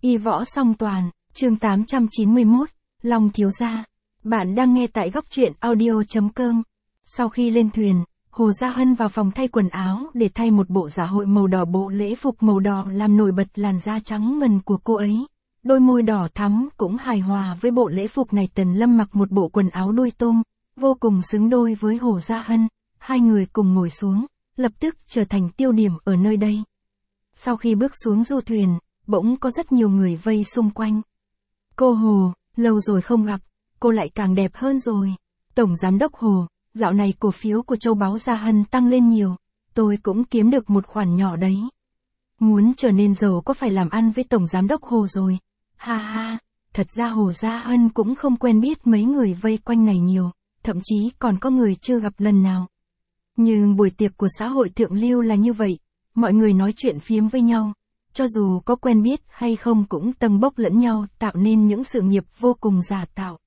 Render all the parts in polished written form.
Y võ song toàn, chương 891, Long thiếu gia. Bạn đang nghe tại góc truyện audio.com. Sau khi lên thuyền, Hồ Gia Hân vào phòng thay quần áo để thay một bộ dạ hội màu đỏ. Bộ lễ phục màu đỏ làm nổi bật làn da trắng ngần của cô ấy. Đôi môi đỏ thắm cũng hài hòa với bộ lễ phục này. Tần Lâm mặc một bộ quần áo đuôi tôm, vô cùng xứng đôi với Hồ Gia Hân. Hai người cùng ngồi xuống, lập tức trở thành tiêu điểm ở nơi đây. Sau khi bước xuống du thuyền, bỗng có rất nhiều người vây xung quanh. Cô Hồ, lâu rồi không gặp, cô lại càng đẹp hơn rồi. Tổng giám đốc Hồ, dạo này cổ phiếu của châu báu Gia Hân tăng lên nhiều, tôi cũng kiếm được một khoản nhỏ đấy. Muốn trở nên giàu có phải làm ăn với tổng giám đốc Hồ rồi. Ha ha, thật ra Hồ Gia Hân cũng không quen biết mấy người vây quanh này nhiều, thậm chí còn có người chưa gặp lần nào. Nhưng buổi tiệc của xã hội thượng lưu là như vậy, mọi người nói chuyện phiếm với nhau, cho dù có quen biết hay không cũng tâng bốc lẫn nhau, tạo nên những sự nghiệp vô cùng giả tạo.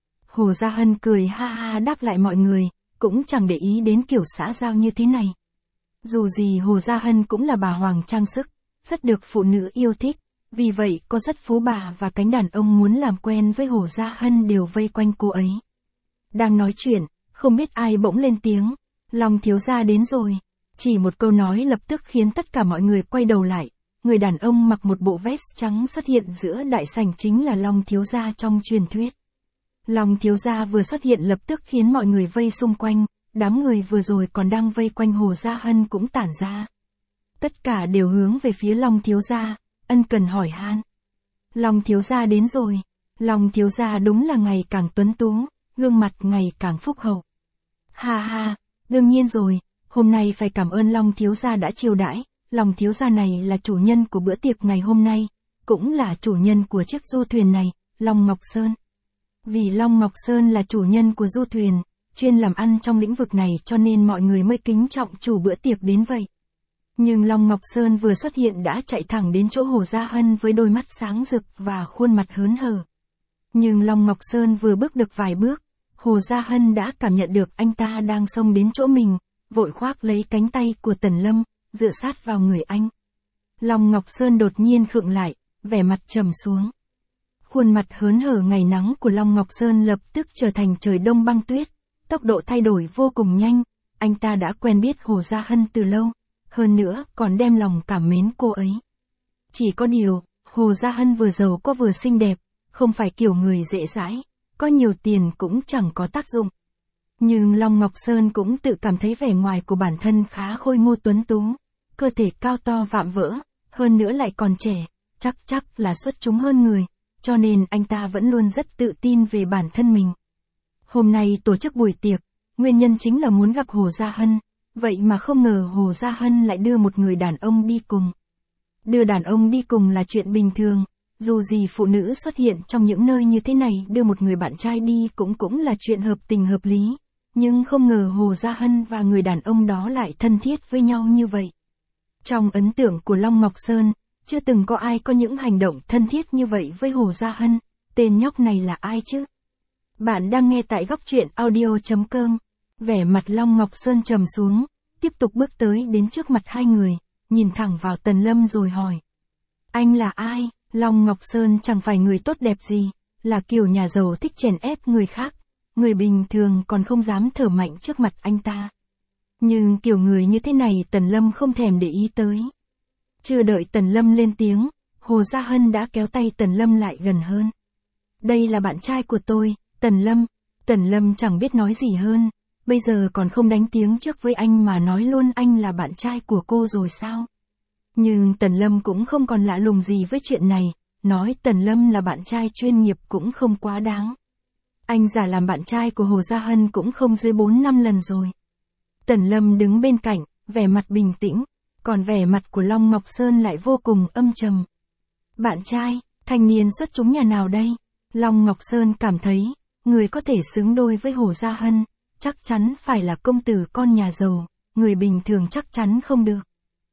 Hồ Gia Hân cười ha ha đáp lại mọi người, cũng chẳng để ý đến kiểu xã giao như thế này. Dù gì Hồ Gia Hân cũng là bà hoàng trang sức, rất được phụ nữ yêu thích, vì vậy có rất phú bà và cánh đàn ông muốn làm quen với Hồ Gia Hân đều vây quanh cô ấy. Đang nói chuyện, không biết ai bỗng lên tiếng, Long thiếu gia đến rồi. Chỉ một câu nói lập tức khiến tất cả mọi người quay đầu lại. Người đàn ông mặc một bộ vest trắng xuất hiện giữa đại sảnh chính là Long thiếu gia trong truyền thuyết. Long thiếu gia vừa xuất hiện lập tức khiến mọi người vây xung quanh, đám người vừa rồi còn đang vây quanh Hồ Gia Hân cũng tản ra. Tất cả đều hướng về phía Long thiếu gia, ân cần hỏi han. Long thiếu gia đến rồi. Long thiếu gia đúng là ngày càng tuấn tú, gương mặt ngày càng phúc hậu. Ha ha, đương nhiên rồi, hôm nay phải cảm ơn Long thiếu gia đã chiêu đãi. Long thiếu gia này là chủ nhân của bữa tiệc ngày hôm nay, cũng là chủ nhân của chiếc du thuyền này, Long Ngọc Sơn. Vì Long Ngọc Sơn là chủ nhân của du thuyền, chuyên làm ăn trong lĩnh vực này cho nên mọi người mới kính trọng chủ bữa tiệc đến vậy. Nhưng Long Ngọc Sơn vừa xuất hiện đã chạy thẳng đến chỗ Hồ Gia Hân với đôi mắt sáng rực và khuôn mặt hớn hở. Nhưng Long Ngọc Sơn vừa bước được vài bước, Hồ Gia Hân đã cảm nhận được anh ta đang xông đến chỗ mình, vội khoác lấy cánh tay của Tần Lâm, dựa sát vào người anh. Long Ngọc Sơn đột nhiên khựng lại, vẻ mặt trầm xuống. Khuôn mặt hớn hở ngày nắng của Long Ngọc Sơn lập tức trở thành trời đông băng tuyết, tốc độ thay đổi vô cùng nhanh, anh ta đã quen biết Hồ Gia Hân từ lâu, hơn nữa còn đem lòng cảm mến cô ấy. Chỉ có điều, Hồ Gia Hân vừa giàu có vừa xinh đẹp, không phải kiểu người dễ dãi, có nhiều tiền cũng chẳng có tác dụng. Nhưng Long Ngọc Sơn cũng tự cảm thấy vẻ ngoài của bản thân khá khôi ngô tuấn tú, cơ thể cao to vạm vỡ, hơn nữa lại còn trẻ, chắc là xuất chúng hơn người, cho nên anh ta vẫn luôn rất tự tin về bản thân mình. Hôm nay tổ chức buổi tiệc, nguyên nhân chính là muốn gặp Hồ Gia Hân, vậy mà không ngờ Hồ Gia Hân lại đưa một người đàn ông đi cùng. Đưa đàn ông đi cùng là chuyện bình thường, dù gì phụ nữ xuất hiện trong những nơi như thế này đưa một người bạn trai đi cũng là chuyện hợp tình hợp lý. Nhưng không ngờ Hồ Gia Hân và người đàn ông đó lại thân thiết với nhau như vậy. Trong ấn tượng của Long Ngọc Sơn, chưa từng có ai có những hành động thân thiết như vậy với Hồ Gia Hân, tên nhóc này là ai chứ? Bạn đang nghe tại góc truyện audio.com, vẻ mặt Long Ngọc Sơn trầm xuống, tiếp tục bước tới đến trước mặt hai người, nhìn thẳng vào Tần Lâm rồi hỏi. Anh là ai? Long Ngọc Sơn chẳng phải người tốt đẹp gì, là kiểu nhà giàu thích chèn ép người khác. Người bình thường còn không dám thở mạnh trước mặt anh ta. Nhưng kiểu người như thế này Tần Lâm không thèm để ý tới. Chưa đợi Tần Lâm lên tiếng, Hồ Gia Hân đã kéo tay Tần Lâm lại gần hơn. Đây là bạn trai của tôi, Tần Lâm. Tần Lâm chẳng biết nói gì hơn, bây giờ còn không đánh tiếng trước với anh mà nói luôn anh là bạn trai của cô rồi sao? Nhưng Tần Lâm cũng không còn lạ lùng gì với chuyện này, nói Tần Lâm là bạn trai chuyên nghiệp cũng không quá đáng. Anh giả làm bạn trai của Hồ Gia Hân cũng không dưới 4-5 lần rồi. Tần Lâm đứng bên cạnh, vẻ mặt bình tĩnh, còn vẻ mặt của Long Ngọc Sơn lại vô cùng âm trầm. Bạn trai, thanh niên xuất chúng nhà nào đây? Long Ngọc Sơn cảm thấy, người có thể xứng đôi với Hồ Gia Hân, chắc chắn phải là công tử con nhà giàu, người bình thường chắc chắn không được.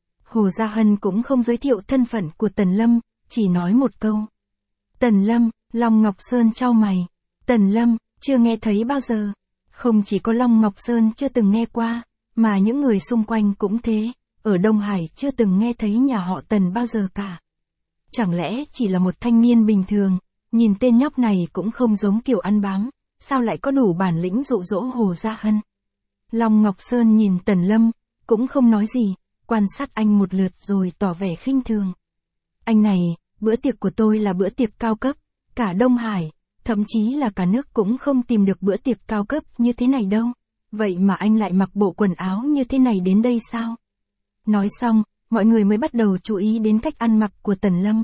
Hồ Gia Hân cũng không giới thiệu thân phận của Tần Lâm, chỉ nói một câu. Tần Lâm, Long Ngọc Sơn chau mày. Tần Lâm, chưa nghe thấy bao giờ. Không chỉ có Long Ngọc Sơn chưa từng nghe qua, mà những người xung quanh cũng thế, ở Đông Hải chưa từng nghe thấy nhà họ Tần bao giờ cả. Chẳng lẽ chỉ là một thanh niên bình thường, nhìn tên nhóc này cũng không giống kiểu ăn bám, sao lại có đủ bản lĩnh dụ dỗ Hồ Gia Hân. Long Ngọc Sơn nhìn Tần Lâm, cũng không nói gì, quan sát anh một lượt rồi tỏ vẻ khinh thường. Anh này, bữa tiệc của tôi là bữa tiệc cao cấp, cả Đông Hải, thậm chí là cả nước cũng không tìm được bữa tiệc cao cấp như thế này đâu. Vậy mà anh lại mặc bộ quần áo như thế này đến đây sao? Nói xong, mọi người mới bắt đầu chú ý đến cách ăn mặc của Tần Lâm.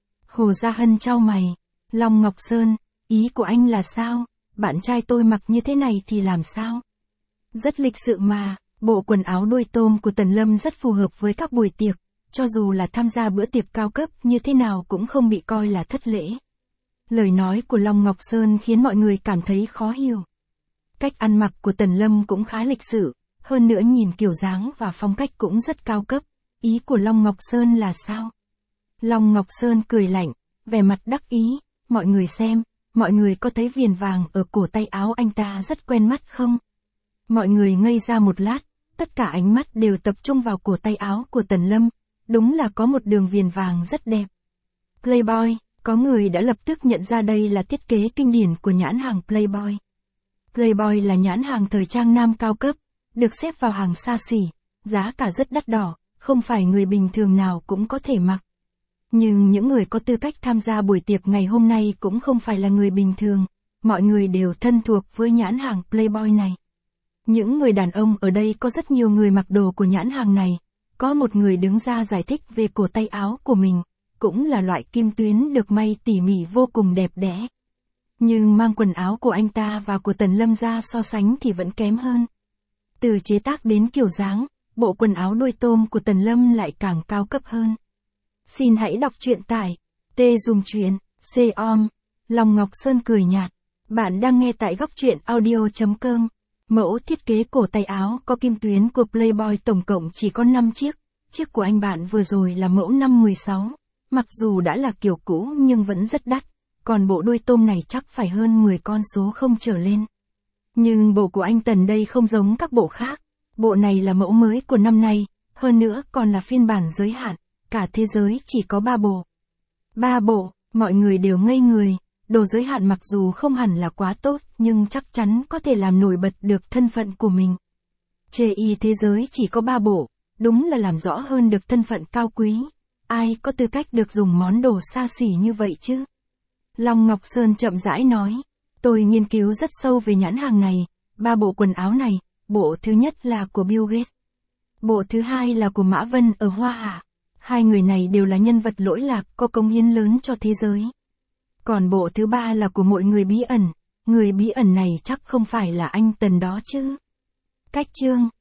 Hồ Gia Hân chau mày. Long Ngọc Sơn, ý của anh là sao? Bạn trai tôi mặc như thế này thì làm sao? Rất lịch sự mà, bộ quần áo đuôi tôm của Tần Lâm rất phù hợp với các buổi tiệc, cho dù là tham gia bữa tiệc cao cấp như thế nào cũng không bị coi là thất lễ. Lời nói của Long Ngọc Sơn khiến mọi người cảm thấy khó hiểu. Cách ăn mặc của Tần Lâm cũng khá lịch sự, hơn nữa nhìn kiểu dáng và phong cách cũng rất cao cấp. Ý của Long Ngọc Sơn là sao? Long Ngọc Sơn cười lạnh, vẻ mặt đắc ý, mọi người xem, mọi người có thấy viền vàng ở cổ tay áo anh ta rất quen mắt không? Mọi người ngây ra một lát, tất cả ánh mắt đều tập trung vào cổ tay áo của Tần Lâm, đúng là có một đường viền vàng rất đẹp. Playboy, có người đã lập tức nhận ra đây là thiết kế kinh điển của nhãn hàng Playboy. Playboy là nhãn hàng thời trang nam cao cấp, được xếp vào hàng xa xỉ, giá cả rất đắt đỏ, không phải người bình thường nào cũng có thể mặc. Nhưng những người có tư cách tham gia buổi tiệc ngày hôm nay cũng không phải là người bình thường, mọi người đều thân thuộc với nhãn hàng Playboy này. Những người đàn ông ở đây có rất nhiều người mặc đồ của nhãn hàng này, có một người đứng ra giải thích về cổ tay áo của mình, cũng là loại kim tuyến được may tỉ mỉ vô cùng đẹp đẽ. Nhưng mang quần áo của anh ta và của Tần Lâm ra so sánh thì vẫn kém hơn. Từ chế tác đến kiểu dáng, bộ quần áo đuôi tôm của Tần Lâm lại càng cao cấp hơn. Xin hãy đọc truyện tại t-chuyện.com. Long Ngọc Sơn cười nhạt. Bạn đang nghe tại góc truyện audio.com. Mẫu thiết kế cổ tay áo có kim tuyến của Playboy tổng cộng chỉ có 5 chiếc. Chiếc của anh bạn vừa rồi là mẫu năm 16. Mặc dù đã là kiểu cũ nhưng vẫn rất đắt. Còn bộ đuôi tôm này chắc phải hơn 10 con số không trở lên. Nhưng bộ của anh Tần đây không giống các bộ khác. Bộ này là mẫu mới của năm nay, hơn nữa còn là phiên bản giới hạn. Cả thế giới chỉ có 3 bộ. 3 bộ, mọi người đều ngây người. Đồ giới hạn mặc dù không hẳn là quá tốt, nhưng chắc chắn có thể làm nổi bật được thân phận của mình. Chê y thế giới chỉ có 3 bộ, đúng là làm rõ hơn được thân phận cao quý. Ai có tư cách được dùng món đồ xa xỉ như vậy chứ? Long Ngọc Sơn chậm rãi nói, tôi nghiên cứu rất sâu về nhãn hàng này, 3 bộ quần áo này, bộ thứ nhất là của Bill Gates. Bộ thứ hai là của Mã Vân ở Hoa Hạ. Hai người này đều là nhân vật lỗi lạc có công hiến lớn cho thế giới. Còn bộ thứ ba là của một người bí ẩn này chắc không phải là anh Tần đó chứ. Cách chương